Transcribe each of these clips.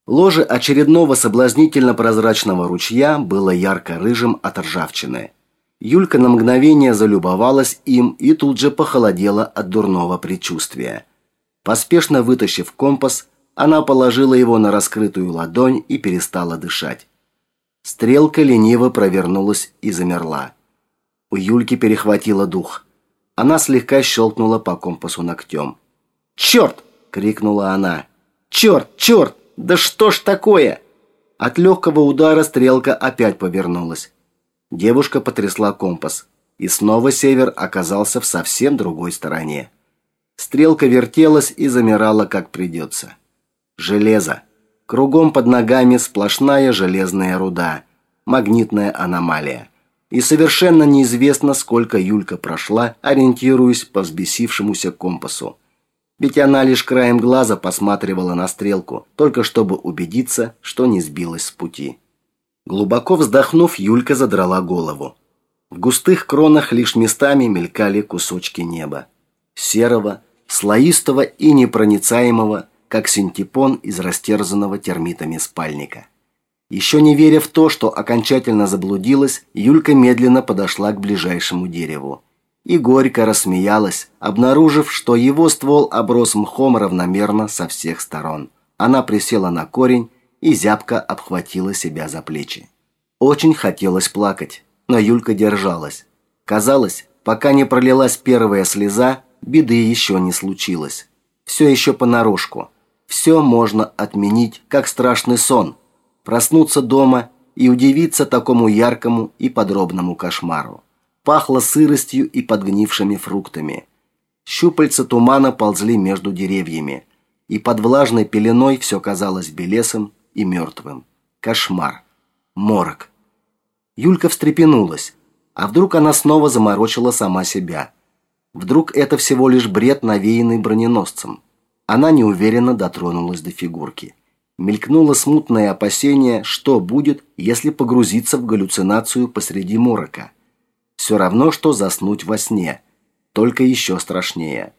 Ложе очередного соблазнительно-прозрачного ручья было ярко-рыжим от ржавчины. Юлька на мгновение залюбовалась им и тут же похолодела от дурного предчувствия. Поспешно вытащив компас, она положила его на раскрытую ладонь и перестала дышать. Стрелка лениво провернулась и замерла. У Юльки перехватило дух. Она слегка щелкнула по компасу ногтем. «Черт!» — крикнула она. «Черт! Черт! Да что ж такое?» От легкого удара стрелка опять повернулась. Девушка потрясла компас, и снова север оказался в совсем другой стороне. Стрелка вертелась и замирала, как придется. Железо. Кругом под ногами сплошная железная руда. Магнитная аномалия. И совершенно неизвестно, сколько Юлька прошла, ориентируясь по взбесившемуся компасу. Ведь она лишь краем глаза посматривала на стрелку, только чтобы убедиться, что не сбилась с пути. Глубоко вздохнув, Юлька задрала голову. В густых кронах лишь местами мелькали кусочки неба. Серого, слоистого и непроницаемого, как синтепон из растерзанного термитами спальника. Еще не веря в то, что окончательно заблудилась, Юлька медленно подошла к ближайшему дереву. И горько рассмеялась, обнаружив, что его ствол оброс мхом равномерно со всех сторон. Она присела на корень и зябко обхватила себя за плечи. Очень хотелось плакать, но Юлька держалась. Казалось, пока не пролилась первая слеза, беды еще не случилось. Все еще понарошку. Все можно отменить, как страшный сон. Проснуться дома и удивиться такому яркому и подробному кошмару. Пахло сыростью и подгнившими фруктами. Щупальца тумана ползли между деревьями, и под влажной пеленой все казалось белесым и мертвым. Кошмар. Морок. Юлька встрепенулась. А вдруг она снова заморочила сама себя? Вдруг это всего лишь бред, навеянный броненосцем? Она неуверенно дотронулась до фигурки. Мелькнуло смутное опасение, что будет, если погрузиться в галлюцинацию посреди морока. Все равно, что заснуть во сне, только еще страшнее.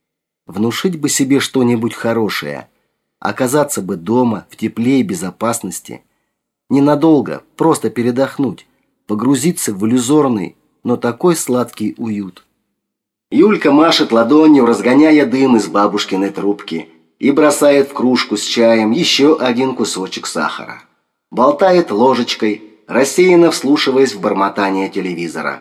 Внушить бы себе что-нибудь хорошее, оказаться бы дома, в тепле и безопасности. Ненадолго, просто передохнуть, погрузиться в иллюзорный, но такой сладкий уют. Юлька машет ладонью, разгоняя дым из бабушкиной трубки, и бросает в кружку с чаем еще один кусочек сахара. Болтает ложечкой, рассеянно вслушиваясь в бормотание телевизора.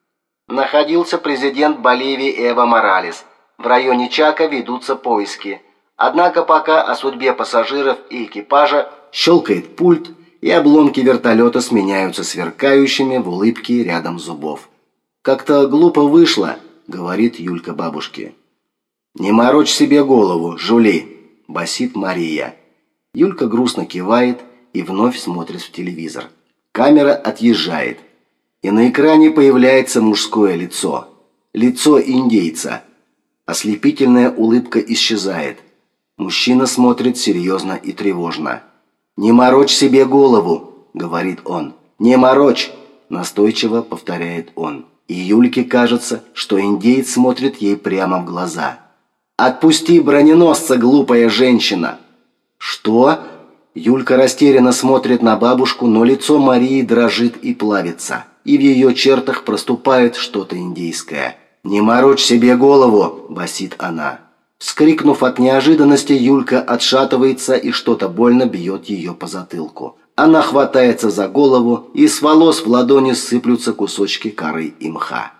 Находился президент Боливии Эво Моралес. В районе Чако ведутся поиски. Однако пока о судьбе пассажиров и экипажа щелкает пульт, и обломки вертолета сменяются сверкающими в улыбке рядом зубов. «Как-то глупо вышло», — говорит Юлька бабушке. «Не морочь себе голову, жули», — басит Мария. Юлька грустно кивает и вновь смотрит в телевизор. Камера отъезжает, и на экране появляется мужское лицо. Лицо индейца. Ослепительная улыбка исчезает. Мужчина смотрит серьезно и тревожно. «Не морочь себе голову», — говорит он. «Не морочь», — настойчиво повторяет он. И Юльке кажется, что индеец смотрит ей прямо в глаза. «Отпусти броненосца, глупая женщина!» «Что?» Юлька растерянно смотрит на бабушку, но лицо Марии дрожит и плавится, и в ее чертах проступает что-то индейское. «Не морочь себе голову!» – басит она. Вскрикнув от неожиданности, Юлька отшатывается, и что-то больно бьет ее по затылку. Она хватается за голову, и с волос в ладони сыплются кусочки коры и мха.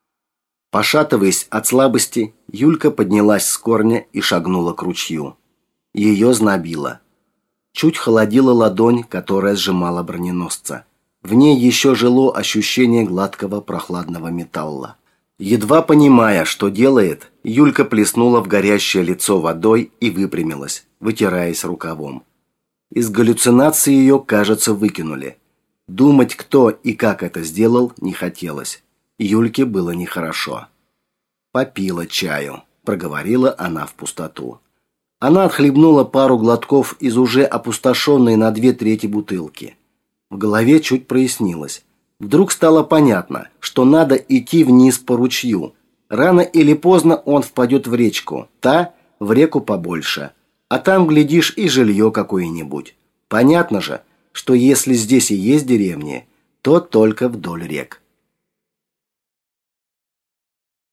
Пошатываясь от слабости, Юлька поднялась с корня и шагнула к ручью. Ее знобило. Чуть холодила ладонь, которая сжимала броненосца. В ней еще жило ощущение гладкого прохладного металла. Едва понимая, что делает, Юлька плеснула в горящее лицо водой и выпрямилась, вытираясь рукавом. Из галлюцинации ее, кажется, выкинули. Думать, кто и как это сделал, не хотелось. Юльке было нехорошо. «Попила чаю», – проговорила она в пустоту. Она отхлебнула пару глотков из уже опустошенной на 2/3 бутылки. В голове чуть прояснилось. Вдруг стало понятно, что надо идти вниз по ручью. Рано или поздно он впадет в речку, та в реку побольше. А там, глядишь, и жилье какое-нибудь. Понятно же, что если здесь и есть деревни, то только вдоль рек.